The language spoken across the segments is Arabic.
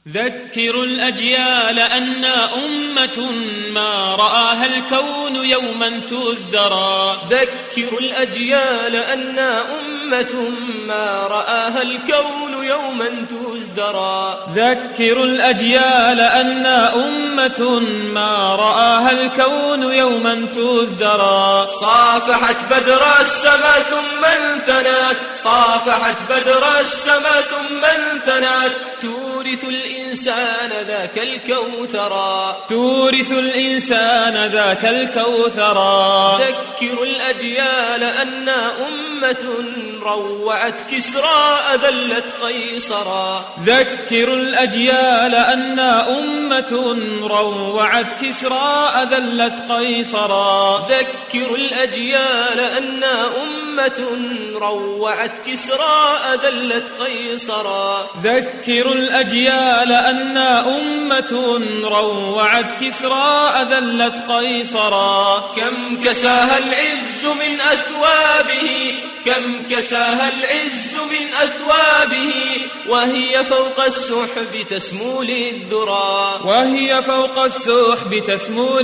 ذكروا الأجيال أنا أمة ما رآها الكون يوما تزدرى. ذكروا الأجيال أنا أمة ما رآها الكون يوما تزدرى. ذكروا الأجيال أنا أمة ما رآها الكون يوما تزدرى. صافحت بدر السما ثم انثنت، صافحت بدر السما ثم انثنت، تورث الإنسان ذاك الكوثرا، تورث الإنسان ذاك الكوثرا. ذكروا الأجيال أنا أمة روعت كسرى أذلت قيصرا. ذكروا الأجيال أنا أمة روعت كسرى أذلت قيصرا. ذكروا الأجيال أنا أمة روعت كسرى أذلت قيصرا. ذكروا الأجيال أنا أمة روعت كسرى أذلت قيصرا. كم كساها العز من أثوابه، كم كساها العز من أثوابه، وهي فوق السحب تسمو للذرى، وهي فوق السحب تسمو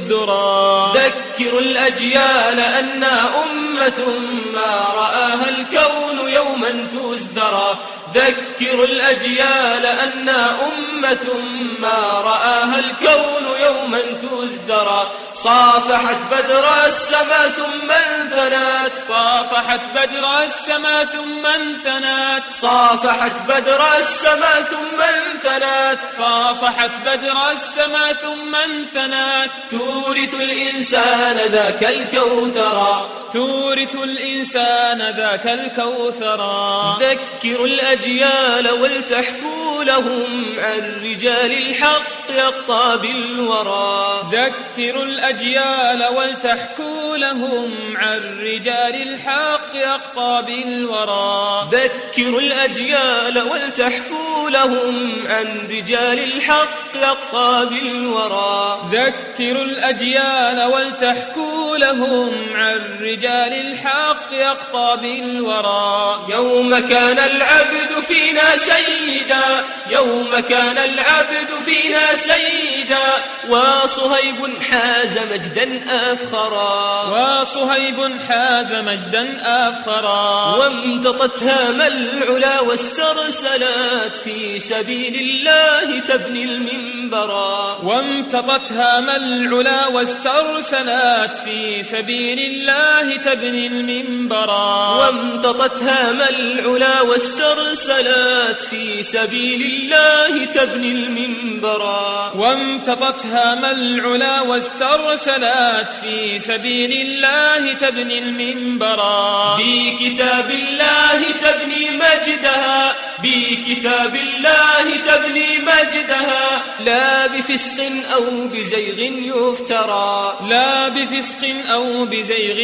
للذرى. ذكروا الأجيال أنا أمة ما رآها الكون يوما تزدرى. ذكروا الأجيال أنا أمة ما رآها الكون يوما تزدرى. صافحت بدر السما ثم انثنت، صافحت بدر السما ثم انثنت، صافحت بدر السما ثم انثنت، صافحت بدر السما ثم انثنت، تورث الإنسان ذاك الكوثرا، تورث الإنسان ذاك الكوثرا. ذكروا الأجيال ولتحكوا لهم عن رجال الحق أقطاب الورى. ذكروا الأجيال ولتحكوا لهم عن رجال الحق أقطاب الورى. ذكروا الأجيال ولتحكوا لهم عن رجال الحق أقطاب الورى. ذكروا الأجيال ولتحكوا لهم عن رجال الحق أقطاب الورى. يوم كان العبد فينا سيدا، يوم كان العبد فينا سيدا، وصهيب حاز مجدا أفخرا، وصهيب حاز مجدا أفخرا. وامتطت هام العلا واسترسلت في سبيل الله تبني المنبرا، وامتطت هام العلا واسترسلت في سبيل الله تبني المنبرا. وامتطت هام العلا واسترسلت في سبيل الله تبني المنبرا. وامتطت هام العلا واسترسلت في سبيل الله تبني المنبرا. بكتاب الله تبني مجدها، بكتاب الله تبني مجدها، لا بفسق أو بزيغ يفترى، لا بفسق أو بزيغ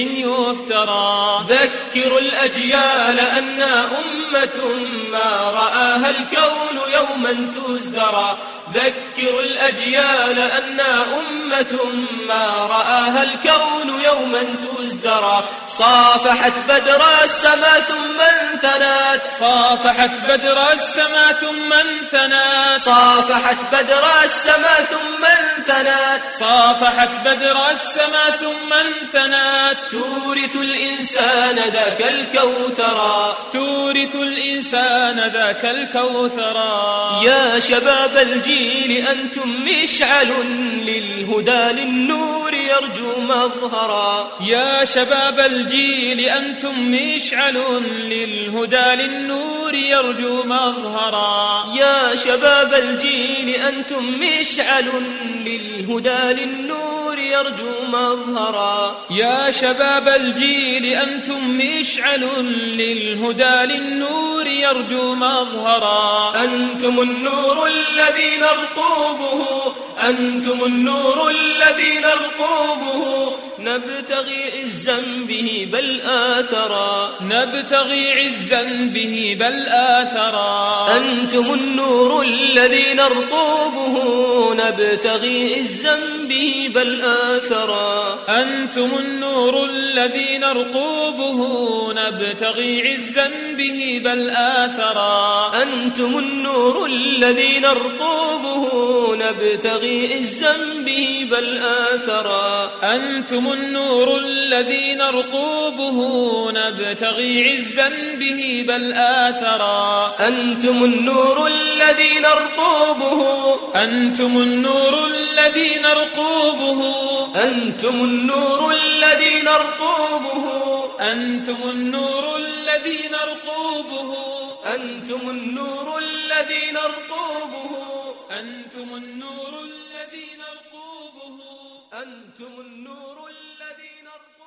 يفترى. ذكروا الأجيال أنا أمة ما رآها الكون يوما تزدرى. ذكروا الأجيال أنا أمة ما رآها الكون يوما تزدرى. صافحت بدر السما ثم انثنت، صافحت بدر السما ثم انثنت، صافحت بدر السما ثم انثنت، صافحت بدر السما ثم انثنت، تورث الإنسان ذاك الكوثرا، تورث الإنسان ذاك الكوثرا. يا شباب الجيل أنتم مشعل للهدى للنور يرجو مظهرا، يا شباب الجيل أنتم مشعل للهدى للنور يرجو مظهرا. يا شباب الجيل أنتم مشعل للهدى للنور يرجو مظهرا. يا شباب الجيل أنتم مشعل للهدى للنور يرجو مظهرا. أنتم النور الذي نرقوبه، أنتم النور الذي نرقوبه، نبتغي عزا به بل آثرا نبتغي عزا به بل آثرا أنتم النور الذي نرقوبه نبتغي عزا به بل آثرا أنتم النور الذي نرقوبه نبتغي عزا به بل آثرا أنتم النور الذي نرقوبه نبتغي عزا به بل آثرا أنتم النور الذي نرقوبه نبتغي عزا به بل آثرا أنتم النور الذي نرقوبه أنتم النور الذي نرقوبه أنتم النور الذي نرقوبه أنتم النور الذي نرقوبه أنتم النور الذي نرقوبه أنتم النور الذي نرقوبه أنتم النور الذي نرقوبه